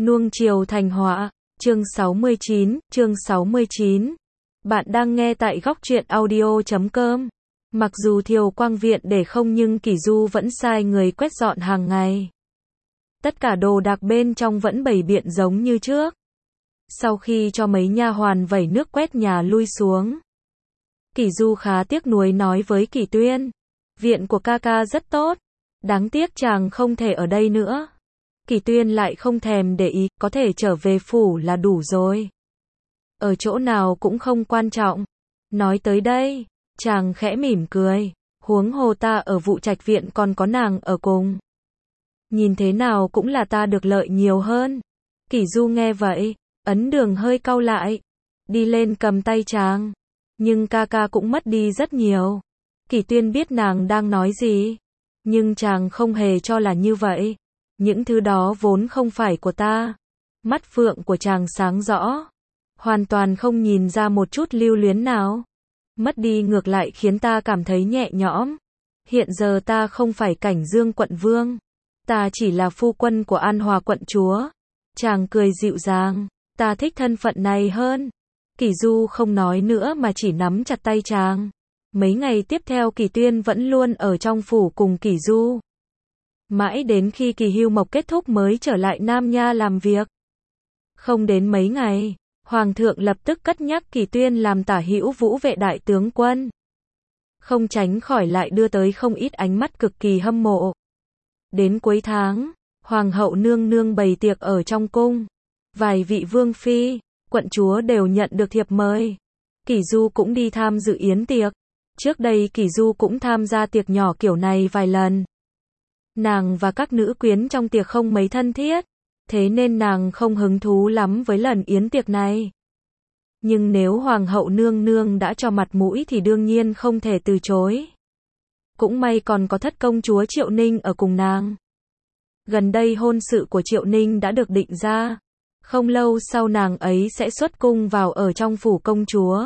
Nuông chiều thành họa, chương 69. Bạn đang nghe tại góc truyện audio.com. Mặc dù Thiều Quang Viện để không nhưng Kỷ Du vẫn sai người quét dọn hàng ngày. Tất cả đồ đạc bên trong vẫn bày biện giống như trước. Sau khi cho mấy nha hoàn vẩy nước quét nhà lui xuống, Kỷ Du khá tiếc nuối nói với Kỷ Tuyên, viện của ca ca rất tốt, đáng tiếc chàng không thể ở đây nữa. Kỷ Tuyên lại không thèm để ý, có thể trở về phủ là đủ rồi. Ở chỗ nào cũng không quan trọng. Nói tới đây, chàng khẽ mỉm cười, huống hồ ta ở Vụ Trạch viện còn có nàng ở cùng. Nhìn thế nào cũng là ta được lợi nhiều hơn. Kỷ Du nghe vậy, ấn đường hơi cau lại, đi lên cầm tay chàng. Nhưng ca ca cũng mất đi rất nhiều. Kỷ Tuyên biết nàng đang nói gì, nhưng chàng không hề cho là như vậy. Những thứ đó vốn không phải của ta. Mắt phượng của chàng sáng rõ, hoàn toàn không nhìn ra một chút lưu luyến nào. Mất đi ngược lại khiến ta cảm thấy nhẹ nhõm. Hiện giờ ta không phải Cảnh Dương quận vương, ta chỉ là phu quân của An Hòa quận chúa. Chàng cười dịu dàng, ta thích thân phận này hơn. Kỷ Du không nói nữa mà chỉ nắm chặt tay chàng. Mấy ngày tiếp theo Kỷ Tuyên vẫn luôn ở trong phủ cùng Kỷ Du. Mãi đến khi kỳ hưu mộc kết thúc mới trở lại Nam Nha làm việc. Không đến mấy ngày, Hoàng thượng lập tức cất nhắc Kỷ Tuyên làm tả hữu Vũ vệ đại tướng quân. Không tránh khỏi lại đưa tới không ít ánh mắt cực kỳ hâm mộ. Đến cuối tháng, Hoàng hậu nương nương bày tiệc ở trong cung. Vài vị vương phi, quận chúa đều nhận được thiệp mời. Kỷ Du cũng đi tham dự yến tiệc. Trước đây Kỷ Du cũng tham gia tiệc nhỏ kiểu này vài lần. Nàng và các nữ quyến trong tiệc không mấy thân thiết, thế nên nàng không hứng thú lắm với lần yến tiệc này. Nhưng nếu Hoàng hậu nương nương đã cho mặt mũi thì đương nhiên không thể từ chối. Cũng may còn có thất công chúa Triệu Ninh ở cùng nàng. Gần đây hôn sự của Triệu Ninh đã được định ra. Không lâu sau nàng ấy sẽ xuất cung vào ở trong phủ công chúa.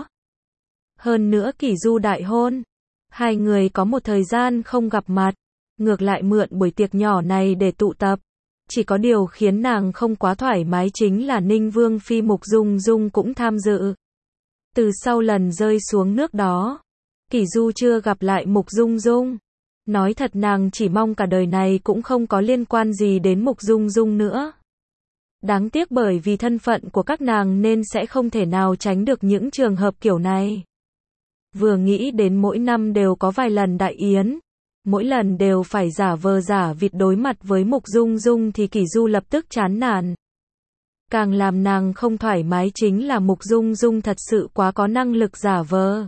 Hơn nữa Kỷ Du đại hôn, hai người có một thời gian không gặp mặt. Ngược lại mượn buổi tiệc nhỏ này để tụ tập. Chỉ có điều khiến nàng không quá thoải mái chính là Ninh Vương phi Mục Dung Dung cũng tham dự. Từ sau lần rơi xuống nước đó, Kỷ Du chưa gặp lại Mục Dung Dung. Nói thật nàng chỉ mong cả đời này cũng không có liên quan gì đến Mục Dung Dung nữa. Đáng tiếc bởi vì thân phận của các nàng nên sẽ không thể nào tránh được những trường hợp kiểu này. Vừa nghĩ đến mỗi năm đều có vài lần đại yến, mỗi lần đều phải giả vờ giả vịt đối mặt với Mục Dung Dung thì Kỷ Du lập tức chán nản. Càng làm nàng không thoải mái chính là Mục Dung Dung thật sự quá có năng lực giả vờ.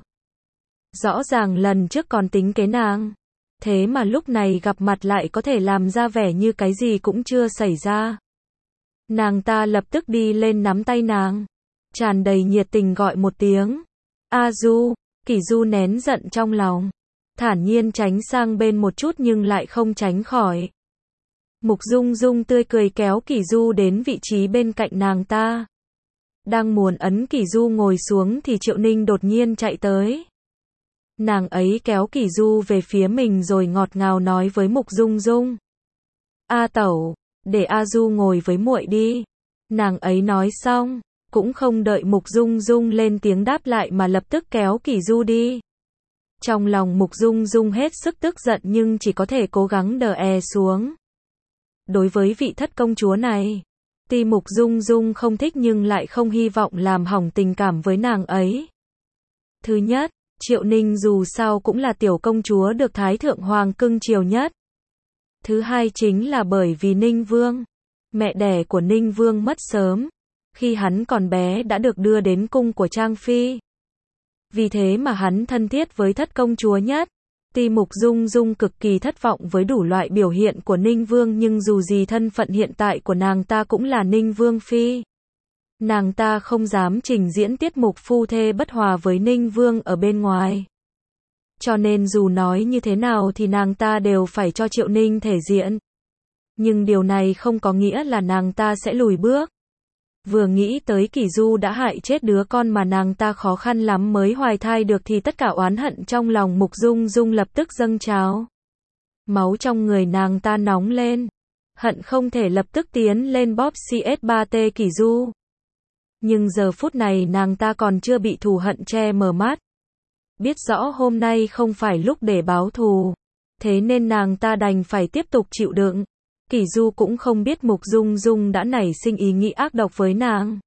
Rõ ràng lần trước còn tính kế nàng, thế mà lúc này gặp mặt lại có thể làm ra vẻ như cái gì cũng chưa xảy ra. Nàng ta lập tức đi lên nắm tay nàng, tràn đầy nhiệt tình gọi một tiếng, "A Du." Kỷ Du nén giận trong lòng, thản nhiên tránh sang bên một chút nhưng lại không tránh khỏi. Mục Dung Dung tươi cười kéo Kỷ Du đến vị trí bên cạnh nàng ta. Đang muốn ấn Kỷ Du ngồi xuống thì Triệu Ninh đột nhiên chạy tới. Nàng ấy kéo Kỷ Du về phía mình rồi ngọt ngào nói với Mục Dung Dung, "A tẩu, để A Du ngồi với muội đi." Nàng ấy nói xong, cũng không đợi Mục Dung Dung lên tiếng đáp lại mà lập tức kéo Kỷ Du đi. Trong lòng Mục Dung Dung hết sức tức giận nhưng chỉ có thể cố gắng đè xuống. Đối với vị thất công chúa này, tuy Mục Dung Dung không thích nhưng lại không hy vọng làm hỏng tình cảm với nàng ấy. Thứ nhất, Triệu Ninh dù sao cũng là tiểu công chúa được Thái Thượng Hoàng cưng chiều nhất. Thứ hai chính là bởi vì Ninh Vương, mẹ đẻ của Ninh Vương mất sớm, khi hắn còn bé đã được đưa đến cung của Trang Phi. Vì thế mà hắn thân thiết với thất công chúa nhất. Tuy Mục Dung Dung cực kỳ thất vọng với đủ loại biểu hiện của Ninh Vương nhưng dù gì thân phận hiện tại của nàng ta cũng là Ninh Vương phi. Nàng ta không dám trình diễn tiết mục phu thê bất hòa với Ninh Vương ở bên ngoài. Cho nên dù nói như thế nào thì nàng ta đều phải cho Triệu Ninh thể diện. Nhưng điều này không có nghĩa là nàng ta sẽ lùi bước. Vừa nghĩ tới Kỷ Du đã hại chết đứa con mà nàng ta khó khăn lắm mới hoài thai được thì tất cả oán hận trong lòng Mục Dung Dung lập tức dâng trào. Máu trong người nàng ta nóng lên. hận không thể lập tức tiến lên bóp CS3T Kỷ Du. Nhưng giờ phút này nàng ta còn chưa bị thù hận che mờ mắt. Biết rõ hôm nay không phải lúc để báo thù. Thế nên nàng ta đành phải tiếp tục chịu đựng. Kỷ Du cũng không biết Mục Dung Dung đã nảy sinh ý nghĩ ác độc với nàng.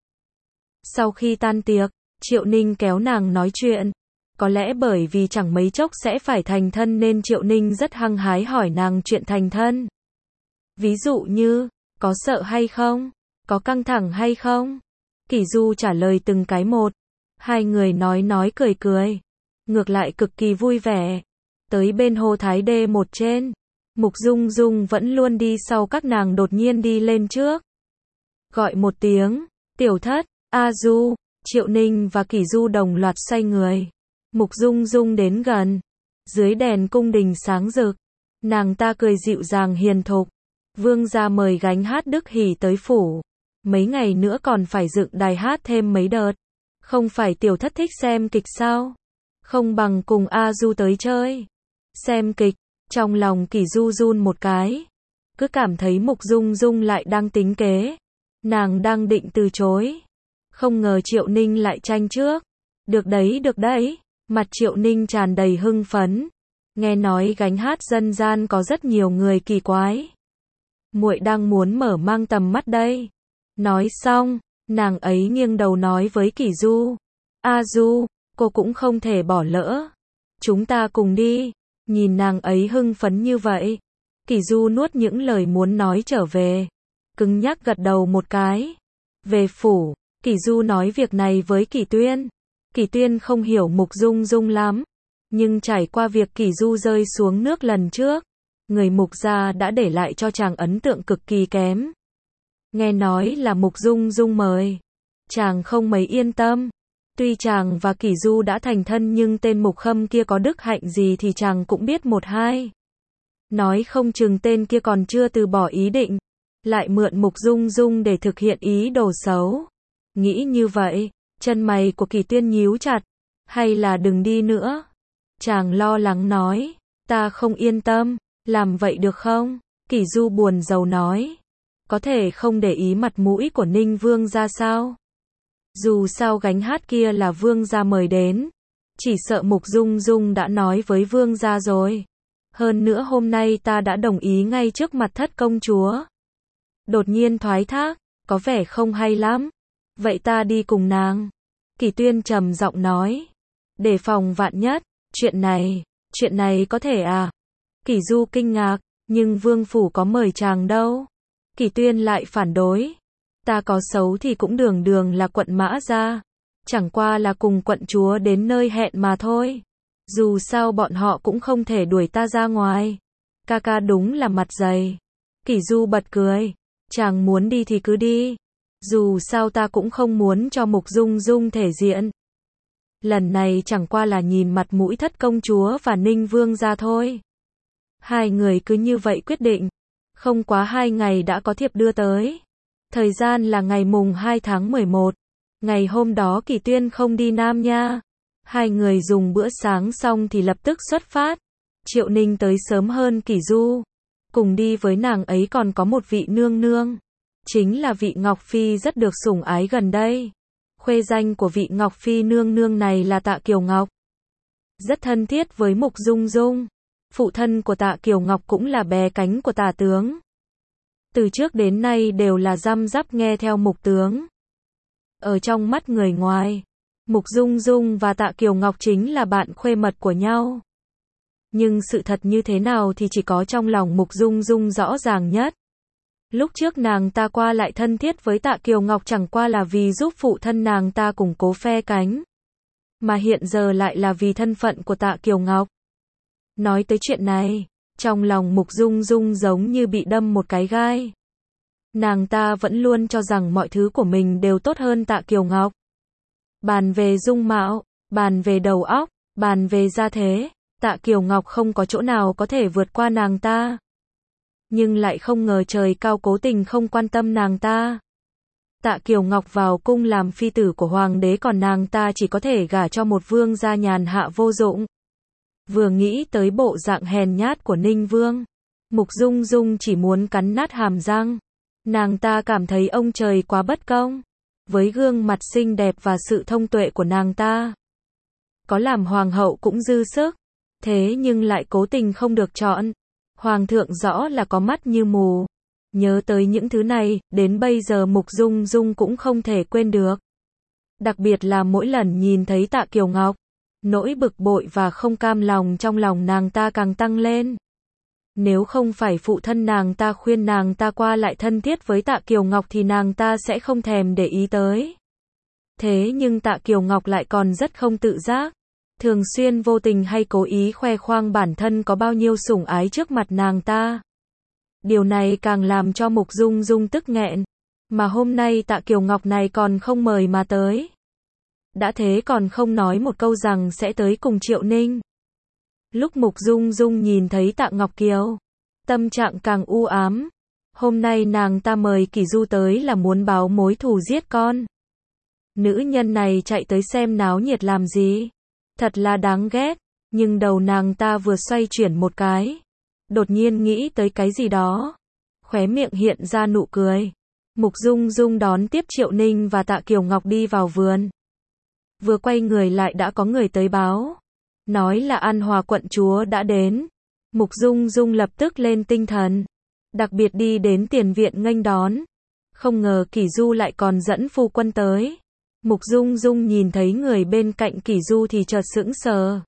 Sau khi tan tiệc, Triệu Ninh kéo nàng nói chuyện. Có lẽ bởi vì chẳng mấy chốc sẽ phải thành thân nên Triệu Ninh rất hăng hái hỏi nàng chuyện thành thân. Ví dụ như, có sợ hay không? Có căng thẳng hay không? Kỷ Du trả lời từng cái một. Hai người nói cười cười. Ngược lại cực kỳ vui vẻ. Tới bên Hồ Thái Đê một trên. Mục Dung Dung vẫn luôn đi sau các nàng đột nhiên đi lên trước. Gọi một tiếng, tiểu thất, A Du, Triệu Ninh và Kỷ Du đồng loạt xoay người. Mục Dung Dung đến gần. Dưới đèn cung đình sáng rực. Nàng ta cười dịu dàng hiền thục. Vương gia mời gánh hát Đức Hỷ tới phủ. Mấy ngày nữa còn phải dựng đài hát thêm mấy đợt. Không phải tiểu thất thích xem kịch sao? Không bằng cùng A Du tới chơi. Xem kịch, trong lòng Kỷ Du run một cái. Cứ cảm thấy Mục Dung Dung lại đang tính kế. Nàng đang định từ chối. Không ngờ Triệu Ninh lại tranh trước. Được đấy. Mặt Triệu Ninh tràn đầy hưng phấn. Nghe nói gánh hát dân gian có rất nhiều người kỳ quái. Muội đang muốn mở mang tầm mắt đây. Nói xong, nàng ấy nghiêng đầu nói với Kỷ Du. A Du, cô cũng không thể bỏ lỡ. Chúng ta cùng đi. Nhìn nàng ấy hưng phấn như vậy. Kỷ Du nuốt những lời muốn nói trở về. Cứng nhắc gật đầu một cái. Về phủ, Kỷ Du nói việc này với Kỷ Tuyên. Kỷ Tuyên không hiểu Mục Dung Dung lắm. Nhưng trải qua việc Kỷ Du rơi xuống nước lần trước. Người Mục gia đã để lại cho chàng ấn tượng cực kỳ kém. Nghe nói là Mục Dung Dung mời. Chàng không mấy yên tâm. Tuy chàng và Kỷ Du đã thành thân nhưng tên Mục Khâm kia có đức hạnh gì thì chàng cũng biết một hai. Nói không chừng tên kia còn chưa từ bỏ ý định. Lại mượn Mục Dung Dung để thực hiện ý đồ xấu. Nghĩ như vậy, chân mày của Kỷ Tuyên nhíu chặt. Hay là đừng đi nữa. Chàng lo lắng nói. Ta không yên tâm. Làm vậy được không? Kỷ Du buồn rầu nói. Có thể không để ý mặt mũi của Ninh Vương ra sao? Dù sao gánh hát kia là Vương gia mời đến. Chỉ sợ Mục Dung Dung đã nói với Vương gia rồi. Hơn nữa hôm nay ta đã đồng ý ngay trước mặt thất công chúa. Đột nhiên thoái thác, có vẻ không hay lắm. Vậy ta đi cùng nàng. Kỷ Tuyên trầm giọng nói. Để phòng vạn nhất, chuyện này có thể à? Kỷ Du kinh ngạc, nhưng Vương phủ có mời chàng đâu. Kỷ Tuyên lại phản đối. Ta có xấu thì cũng đường là quận Mã gia. Chẳng qua là cùng quận chúa đến nơi hẹn mà thôi. Dù sao bọn họ cũng không thể đuổi ta ra ngoài. Ca đúng là mặt dày. Kỷ Du bật cười. Chàng muốn đi thì cứ đi. Dù sao ta cũng không muốn cho Mục Dung Dung thể diện. Lần này chẳng qua là nhìn mặt mũi thất công chúa và Ninh Vương gia thôi. Hai người cứ như vậy quyết định. Không quá 2 ngày đã có thiệp đưa tới. Thời gian là ngày mùng 2 tháng 11. Ngày hôm đó Kỷ Tuyên không đi Nam Nha. Hai người dùng bữa sáng xong thì lập tức xuất phát. Triệu Ninh tới sớm hơn Kỷ Du. Cùng đi với nàng ấy còn có một vị nương nương. Chính là vị Ngọc Phi rất được sủng ái gần đây. Khuê danh của vị Ngọc Phi nương nương này là Tạ Kiều Ngọc. Rất thân thiết với Mục Dung Dung. Phụ thân của Tạ Kiều Ngọc cũng là bè cánh của Tạ tướng. Từ trước đến nay đều là răm rắp nghe theo Mục tướng. Ở trong mắt người ngoài, Mục Dung Dung và Tạ Kiều Ngọc chính là bạn khuê mật của nhau. Nhưng sự thật như thế nào thì chỉ có trong lòng Mục Dung Dung rõ ràng nhất. Lúc trước nàng ta qua lại thân thiết với Tạ Kiều Ngọc chẳng qua là vì giúp phụ thân nàng ta củng cố phe cánh. Mà hiện giờ lại là vì thân phận của Tạ Kiều Ngọc. Nói tới chuyện này, trong lòng Mục Dung Dung giống như bị đâm một cái gai. Nàng ta vẫn luôn cho rằng mọi thứ của mình đều tốt hơn Tạ Kiều Ngọc. Bàn về dung mạo, bàn về đầu óc, bàn về gia thế, Tạ Kiều Ngọc không có chỗ nào có thể vượt qua nàng ta. Nhưng lại không ngờ trời cao cố tình không quan tâm nàng ta. Tạ Kiều Ngọc vào cung làm phi tử của hoàng đế còn nàng ta chỉ có thể gả cho một vương gia nhàn hạ vô dụng. Vừa nghĩ tới bộ dạng hèn nhát của Ninh Vương, Mục Dung Dung chỉ muốn cắn nát hàm răng. Nàng ta cảm thấy ông trời quá bất công. Với gương mặt xinh đẹp và sự thông tuệ của nàng ta, có làm hoàng hậu cũng dư sức. Thế nhưng lại cố tình không được chọn. Hoàng thượng rõ là có mắt như mù. Nhớ tới những thứ này, đến bây giờ Mục Dung Dung cũng không thể quên được. Đặc biệt là mỗi lần nhìn thấy Tạ Kiều Ngọc, nỗi bực bội và không cam lòng trong lòng nàng ta càng tăng lên. Nếu không phải phụ thân nàng ta khuyên nàng ta qua lại thân thiết với Tạ Kiều Ngọc thì nàng ta sẽ không thèm để ý tới. Thế nhưng Tạ Kiều Ngọc lại còn rất không tự giác, thường xuyên vô tình hay cố ý khoe khoang bản thân có bao nhiêu sủng ái trước mặt nàng ta. Điều này càng làm cho Mục Dung Dung tức nghẹn. Mà hôm nay Tạ Kiều Ngọc này còn không mời mà tới. Đã thế còn không nói một câu rằng sẽ tới cùng Triệu Ninh. Lúc Mục Dung Dung nhìn thấy Tạ Ngọc Kiều, tâm trạng càng u ám. Hôm nay nàng ta mời Kỷ Du tới là muốn báo mối thù giết con. Nữ nhân này chạy tới xem náo nhiệt làm gì? Thật là đáng ghét. Nhưng đầu nàng ta vừa xoay chuyển một cái, đột nhiên nghĩ tới cái gì đó. Khóe miệng hiện ra nụ cười. Mục Dung Dung đón tiếp Triệu Ninh và Tạ Kiều Ngọc đi vào vườn. Vừa quay người lại đã có người tới báo. Nói là An Hòa quận chúa đã đến. Mục Dung Dung lập tức lên tinh thần. Đặc biệt đi đến tiền viện nghênh đón. Không ngờ Kỷ Du lại còn dẫn phu quân tới. Mục Dung Dung nhìn thấy người bên cạnh Kỷ Du thì chợt sững sờ.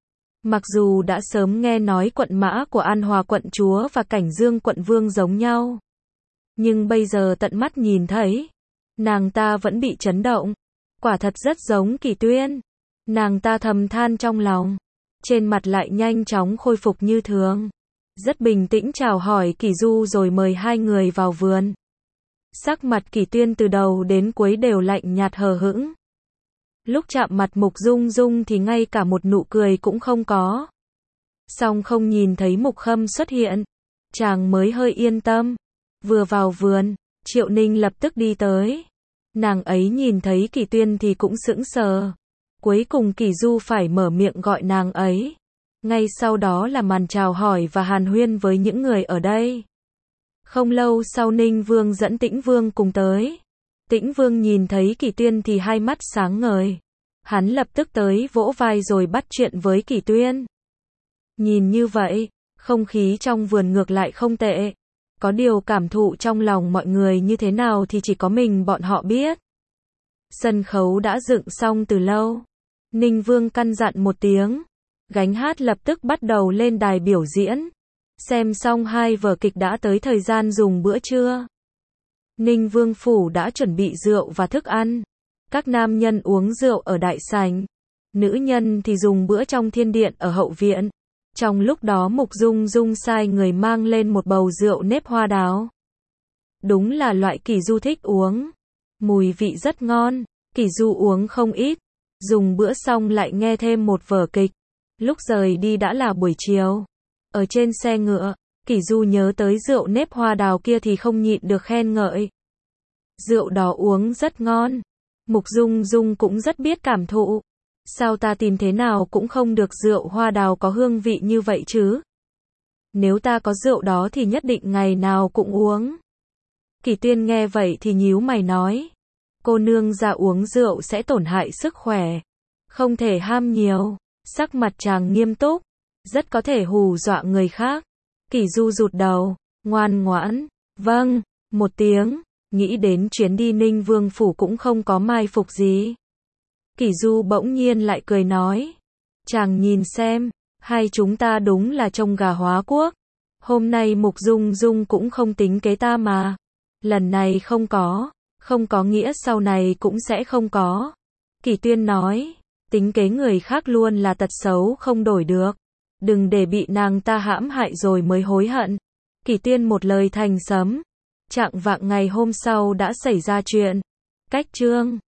Mặc dù đã sớm nghe nói quận mã của An Hòa quận chúa và Cảnh Dương quận vương giống nhau, nhưng bây giờ tận mắt nhìn thấy, nàng ta vẫn bị chấn động. Quả thật rất giống Kỷ Tuyên. Nàng ta thầm than trong lòng, trên mặt lại nhanh chóng khôi phục như thường. Rất bình tĩnh chào hỏi Kỷ Du rồi mời hai người vào vườn. Sắc mặt Kỷ Tuyên từ đầu đến cuối đều lạnh nhạt hờ hững. Lúc chạm mặt Mục Dung Dung thì ngay cả một nụ cười cũng không có. Song không nhìn thấy Mục Khâm xuất hiện, chàng mới hơi yên tâm. Vừa vào vườn, Triệu Ninh lập tức đi tới. Nàng ấy nhìn thấy Kỷ Tuyên thì cũng sững sờ. Cuối cùng Kỷ Du phải mở miệng gọi nàng ấy. Ngay sau đó là màn chào hỏi và hàn huyên với những người ở đây. Không lâu sau Ninh Vương dẫn Tĩnh Vương cùng tới. Tĩnh Vương nhìn thấy Kỷ Tuyên thì hai mắt sáng ngời. Hắn lập tức tới vỗ vai rồi bắt chuyện với Kỷ Tuyên. Nhìn như vậy, không khí trong vườn ngược lại không tệ. Có điều cảm thụ trong lòng mọi người như thế nào thì chỉ có mình bọn họ biết. Sân khấu đã dựng xong từ lâu. Ninh Vương căn dặn một tiếng. Gánh hát lập tức bắt đầu lên đài biểu diễn. Xem xong hai vở kịch đã tới thời gian dùng bữa trưa. Ninh Vương phủ đã chuẩn bị rượu và thức ăn. Các nam nhân uống rượu ở đại sảnh. Nữ nhân thì dùng bữa trong thiên điện ở hậu viện. Trong lúc đó Mục Dung Dung sai người mang lên một bầu rượu nếp hoa đào. Đúng là loại Kỷ Du thích uống. Mùi vị rất ngon. Kỷ Du uống không ít. Dùng bữa xong lại nghe thêm một vở kịch. Lúc rời đi đã là buổi chiều. Ở trên xe ngựa, Kỷ Du nhớ tới rượu nếp hoa đào kia thì không nhịn được khen ngợi. Rượu đó uống rất ngon. Mục Dung Dung cũng rất biết cảm thụ. Sao ta tìm thế nào cũng không được rượu hoa đào có hương vị như vậy chứ? Nếu ta có rượu đó thì nhất định ngày nào cũng uống. Kỷ Tuyên nghe vậy thì nhíu mày nói. Cô nương ra uống rượu sẽ tổn hại sức khỏe. Không thể ham nhiều. Sắc mặt chàng nghiêm túc. Rất có thể hù dọa người khác. Kỷ Du rụt đầu. Ngoan ngoãn. Vâng. Một tiếng. Nghĩ đến chuyến đi Ninh Vương phủ cũng không có mai phục gì. Kỷ Du bỗng nhiên lại cười nói. Chàng nhìn xem. Hai chúng ta đúng là trông gà hóa quốc. Hôm nay Mục Dung Dung cũng không tính kế ta mà. Lần này không có. Không có nghĩa sau này cũng sẽ không có. Kỷ Tuyên nói. Tính kế người khác luôn là tật xấu không đổi được. Đừng để bị nàng ta hãm hại rồi mới hối hận. Kỷ Tuyên một lời thành sấm. Chạng vạng ngày hôm sau đã xảy ra chuyện. Cách chương